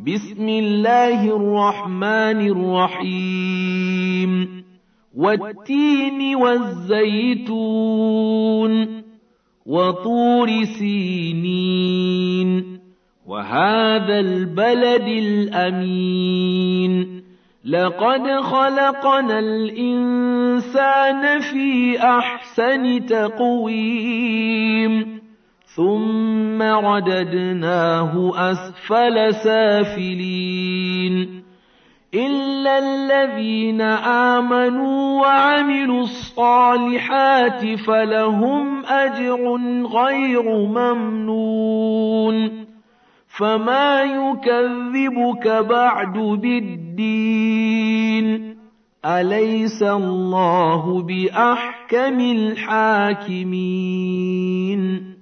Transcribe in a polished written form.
بسم الله الرحمن الرحيم والتين والزيتون وطور سينين وهذا البلد الأمين لقد خلقنا الإنسان في أحسن تقويم ثم رددناه أسفل سافلين إلا الذين آمنوا وعملوا الصالحات فلهم أجر غير ممنون فما يكذبك بعد بالدين أليس الله بأحكم الحاكمين